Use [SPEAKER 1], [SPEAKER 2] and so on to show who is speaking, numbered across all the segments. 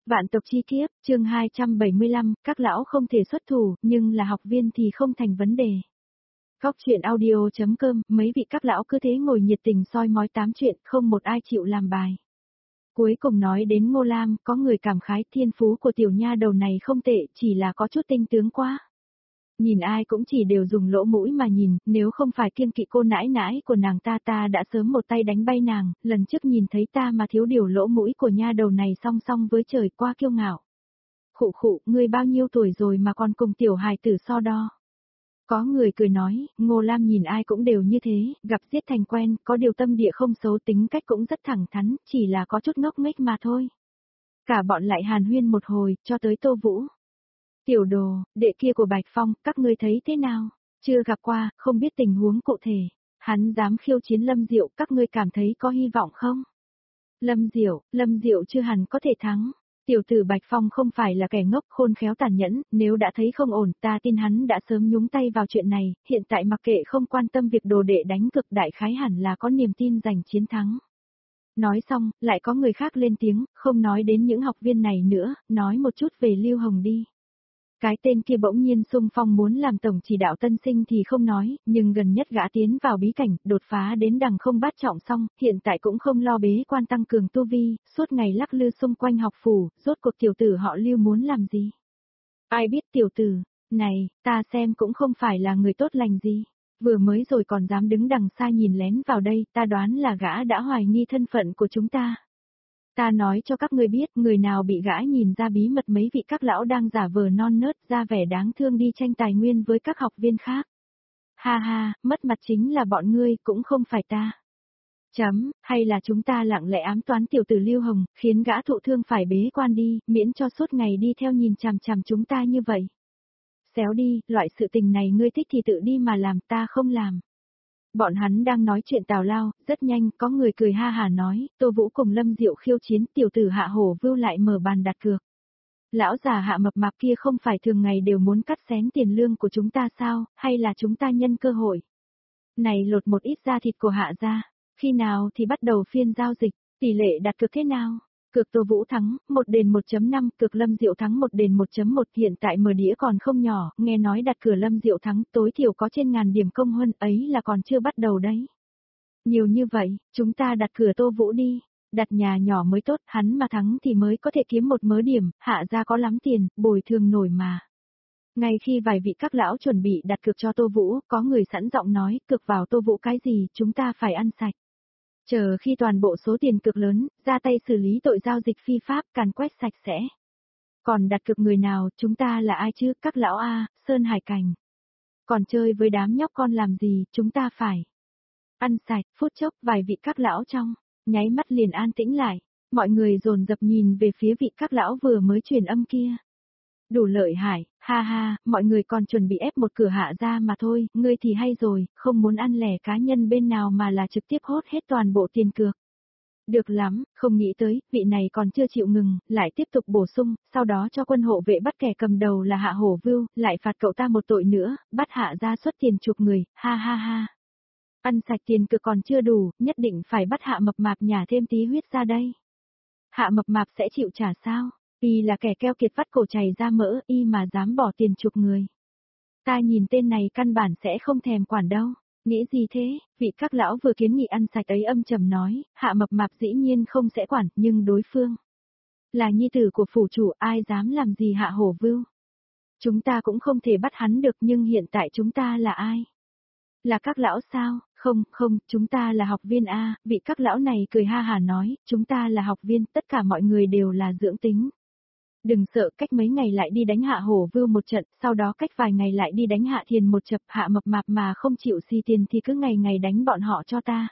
[SPEAKER 1] Vạn tộc chi kiếp, chương 275, các lão không thể xuất thủ, nhưng là học viên thì không thành vấn đề. Góc chuyện audio.com, mấy vị các lão cứ thế ngồi nhiệt tình soi mói tám chuyện, không một ai chịu làm bài. Cuối cùng nói đến Ngô Lam, có người cảm khái thiên phú của tiểu nha đầu này không tệ, chỉ là có chút tinh tướng quá. Nhìn ai cũng chỉ đều dùng lỗ mũi mà nhìn, nếu không phải kiêng kỵ cô nãi nãi của nàng ta đã sớm một tay đánh bay nàng, lần trước nhìn thấy ta mà thiếu điều lỗ mũi của nha đầu này song song với trời qua kiêu ngạo. Khụ khụ, ngươi bao nhiêu tuổi rồi mà còn cùng tiểu hài tử so đo. Có người cười nói, Ngô Lam nhìn ai cũng đều như thế, gặp giết thành quen, có điều tâm địa không xấu, tính cách cũng rất thẳng thắn, chỉ là có chút ngốc nghếch mà thôi. Cả bọn lại hàn huyên một hồi, cho tới Tô Vũ. Tiểu đồ, đệ kia của Bạch Phong, các ngươi thấy thế nào? Chưa gặp qua, không biết tình huống cụ thể. Hắn dám khiêu chiến Lâm Diệu, các ngươi cảm thấy có hy vọng không? Lâm Diệu chưa hẳn có thể thắng. Tiểu tử Bạch Phong không phải là kẻ ngốc khôn khéo tàn nhẫn, nếu đã thấy không ổn, ta tin hắn đã sớm nhúng tay vào chuyện này, hiện tại mặc kệ không quan tâm việc đồ đệ đánh cực đại khái hẳn là có niềm tin giành chiến thắng. Nói xong, lại có người khác lên tiếng, không nói đến những học viên này nữa, nói một chút về Lưu Hồng đi. Cái tên kia bỗng nhiên xung phong muốn làm tổng chỉ đạo tân sinh thì không nói, nhưng gần nhất gã tiến vào bí cảnh, đột phá đến đằng không bát trọng xong, hiện tại cũng không lo bế quan tăng cường tu vi, suốt ngày lắc lư xung quanh học phủ, rốt cuộc tiểu tử họ Lưu muốn làm gì? Ai biết tiểu tử, này, ta xem cũng không phải là người tốt lành gì. Vừa mới rồi còn dám đứng đằng xa nhìn lén vào đây, ta đoán là gã đã hoài nghi thân phận của chúng ta. Ta nói cho các ngươi biết, người nào bị gã nhìn ra bí mật mấy vị các lão đang giả vờ non nớt ra vẻ đáng thương đi tranh tài nguyên với các học viên khác. Ha ha, mất mặt chính là bọn ngươi, cũng không phải ta. Hay là chúng ta lặng lẽ ám toán tiểu tử Lưu Hồng, khiến gã thụ thương phải bế quan đi, miễn cho suốt ngày đi theo nhìn chằm chằm chúng ta như vậy. Xéo đi, loại sự tình này ngươi thích thì tự đi mà làm, ta không làm. Bọn hắn đang nói chuyện tào lao, rất nhanh có người cười ha hà nói, Tô Vũ cùng Lâm Diệu khiêu chiến, tiểu tử Hạ Hổ Vưu lại mở bàn đặt cược. Lão già Hạ mập mạp kia không phải thường ngày đều muốn cắt xén tiền lương của chúng ta sao, hay là chúng ta nhân cơ hội? Này lột một ít da thịt của Hạ ra, khi nào thì bắt đầu phiên giao dịch, tỷ lệ đặt cược thế nào? Cược Tô Vũ thắng, 1 đền 1.5, cược Lâm Diệu thắng 1 đền 1.1, hiện tại mở đĩa còn không nhỏ, nghe nói đặt cửa Lâm Diệu thắng tối thiểu có trên 1000 điểm công huân, ấy là còn chưa bắt đầu đấy. Nhiều như vậy, chúng ta đặt cửa Tô Vũ đi, đặt nhà nhỏ mới tốt, hắn mà thắng thì mới có thể kiếm một mớ điểm, Hạ ra có lắm tiền, bồi thường nổi mà. Ngay khi vài vị các lão chuẩn bị đặt cược cho Tô Vũ, có người sẵn giọng nói, cược vào Tô Vũ cái gì, chúng ta phải ăn sạch. Chờ khi toàn bộ số tiền cược lớn, ra tay xử lý tội giao dịch phi pháp, càn quét sạch sẽ. Còn đặt cược người nào, chúng ta là ai chứ, các lão A, Sơn Hải Cảnh. Còn chơi với đám nhóc con làm gì, chúng ta phải ăn sạch. Phút chốc vài vị các lão trong, nháy mắt liền an tĩnh lại. Mọi người dồn dập nhìn về phía vị các lão vừa mới truyền âm kia. Đủ lợi hại, ha ha, mọi người còn chuẩn bị ép một cửa Hạ ra mà thôi, ngươi thì hay rồi, không muốn ăn lẻ cá nhân bên nào mà là trực tiếp hốt hết toàn bộ tiền cược. Được lắm, không nghĩ tới, vị này còn chưa chịu ngừng, lại tiếp tục bổ sung, sau đó cho quân hộ vệ bắt kẻ cầm đầu là Hạ Hổ Vưu, lại phạt cậu ta một tội nữa, bắt Hạ ra xuất tiền chuộc người, ha ha ha. Ăn sạch tiền cược còn chưa đủ, nhất định phải bắt Hạ mập mạp nhả thêm tí huyết ra đây. Hạ mập mạp sẽ chịu trả sao? Y là kẻ keo kiệt vắt cổ chảy ra mỡ, y mà dám bỏ tiền chuộc người. Ta nhìn tên này căn bản sẽ không thèm quản đâu. Nghĩ gì thế, vị các lão vừa kiến nghị ăn sạch ấy âm trầm nói, Hạ mập mạp dĩ nhiên không sẽ quản, nhưng đối phương là nhi tử của phủ chủ, ai dám làm gì Hạ Hổ Vưu. Chúng ta cũng không thể bắt hắn được, nhưng hiện tại chúng ta là ai? Là các lão sao? Không, chúng ta là học viên A, vị các lão này cười ha hà nói, chúng ta là học viên, tất cả mọi người đều là dưỡng tính. Đừng sợ, cách mấy ngày lại đi đánh Hạ Hổ Vưu một trận, sau đó cách vài ngày lại đi đánh Hạ Thiền một chập, Hạ mập mạp mà không chịu xi tiền thì cứ ngày ngày đánh bọn họ cho ta.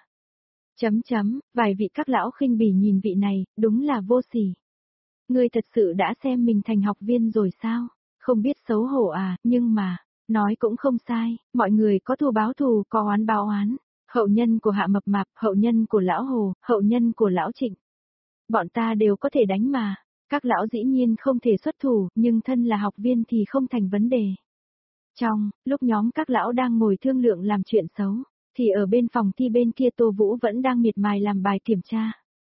[SPEAKER 1] Vài vị các lão khinh bỉ nhìn vị này, đúng là vô sỉ. Ngươi thật sự đã xem mình thành học viên rồi sao? Không biết xấu hổ à, nhưng mà, nói cũng không sai, mọi người có thù báo thù, có oán báo oán. Hậu nhân của Hạ mập mạp, hậu nhân của lão Hồ, hậu nhân của lão Trịnh. Bọn ta đều có thể đánh mà. Các lão dĩ nhiên không thể xuất thủ, nhưng thân là học viên thì không thành vấn đề. Trong lúc nhóm các lão đang ngồi thương lượng làm chuyện xấu, thì ở bên phòng thi bên kia Tô Vũ vẫn đang miệt mài làm bài kiểm tra.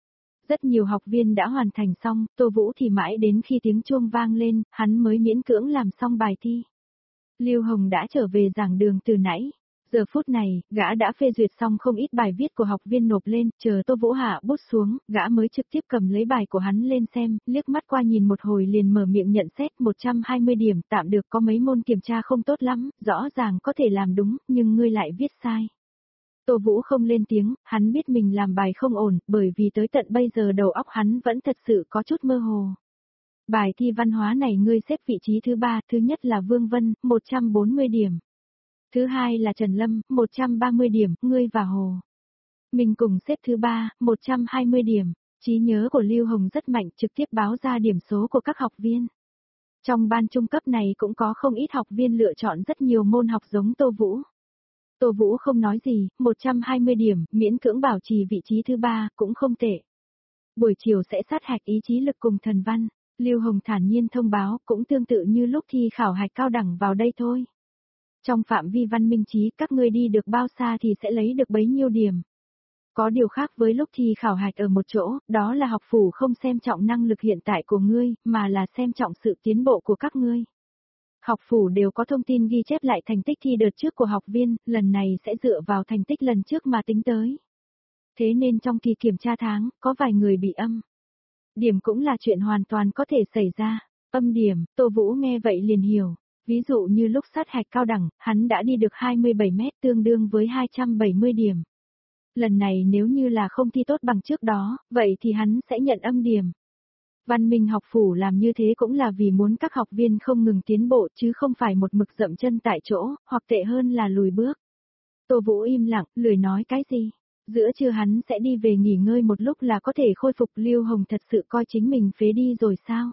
[SPEAKER 1] Rất nhiều học viên đã hoàn thành xong, Tô Vũ thì mãi đến khi tiếng chuông vang lên, hắn mới miễn cưỡng làm xong bài thi. Lưu Hồng đã trở về giảng đường từ nãy. Giờ phút này, gã đã phê duyệt xong không ít bài viết của học viên nộp lên, chờ Tô Vũ hạ bút xuống, gã mới trực tiếp cầm lấy bài của hắn lên xem, liếc mắt qua nhìn một hồi liền mở miệng nhận xét 120 điểm, tạm được, có mấy môn kiểm tra không tốt lắm, rõ ràng có thể làm đúng, nhưng ngươi lại viết sai. Tô Vũ không lên tiếng, hắn biết mình làm bài không ổn, bởi vì tới tận bây giờ đầu óc hắn vẫn thật sự có chút mơ hồ. Bài thi văn hóa này ngươi xếp vị trí thứ 3, thứ nhất là Vương Vân, 140 điểm. Thứ hai là Trần Lâm, 130 điểm, ngươi và Hồ. Mình cùng xếp thứ 3, 120 điểm. Trí nhớ của Lưu Hồng rất mạnh, trực tiếp báo ra điểm số của các học viên. Trong ban trung cấp này cũng có không ít học viên lựa chọn rất nhiều môn học giống Tô Vũ. Tô Vũ không nói gì, 120 điểm, miễn cưỡng bảo trì vị trí thứ 3, cũng không tệ. Buổi chiều sẽ sát hạch ý chí lực cùng thần văn. Lưu Hồng thản nhiên thông báo, cũng tương tự như lúc thi khảo hạch cao đẳng vào đây thôi. Trong phạm vi văn minh trí, các ngươi đi được bao xa thì sẽ lấy được bấy nhiêu điểm. Có điều khác với lúc thi khảo hạch ở một chỗ, đó là học phủ không xem trọng năng lực hiện tại của ngươi, mà là xem trọng sự tiến bộ của các ngươi. Học phủ đều có thông tin ghi chép lại thành tích thi đợt trước của học viên, lần này sẽ dựa vào thành tích lần trước mà tính tới. Thế nên trong kỳ kiểm tra tháng, có vài người bị âm điểm cũng là chuyện hoàn toàn có thể xảy ra. Âm điểm, Tô Vũ nghe vậy liền hiểu. Ví dụ như lúc sát hạch cao đẳng, hắn đã đi được 27 mét tương đương với 270 điểm. Lần này nếu như là không thi tốt bằng trước đó, vậy thì hắn sẽ nhận âm điểm. Văn Minh học phủ làm như thế cũng là vì muốn các học viên không ngừng tiến bộ chứ không phải một mực dậm chân tại chỗ, hoặc tệ hơn là lùi bước. Tô Vũ im lặng, lười nói cái gì. Giữa trưa hắn sẽ đi về nghỉ ngơi một lúc là có thể khôi phục. Lưu Hồng thật sự coi chính mình phế đi rồi sao?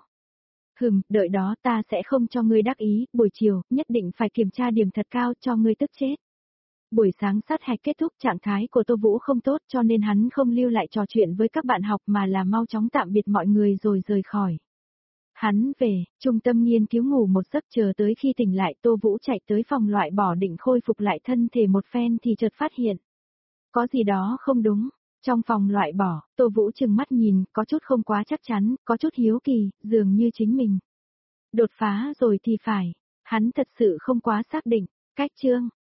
[SPEAKER 1] Đợi đó ta sẽ không cho ngươi đắc ý, buổi chiều, nhất định phải kiểm tra điểm thật cao cho ngươi tức chết. Buổi sáng sát hạch kết thúc, trạng thái của Tô Vũ không tốt cho nên hắn không lưu lại trò chuyện với các bạn học mà là mau chóng tạm biệt mọi người rồi rời khỏi. Hắn về, trung tâm nghiên cứu ngủ một giấc, chờ tới khi tỉnh lại Tô Vũ chạy tới phòng loại bỏ định khôi phục lại thân thể một phen thì chợt phát hiện. Có gì đó không đúng. Trong phòng loại bỏ, Tô Vũ chừng mắt nhìn, có chút không quá chắc chắn, có chút hiếu kỳ, dường như chính mình đột phá rồi thì phải. Hắn thật sự không quá xác định. Cách chương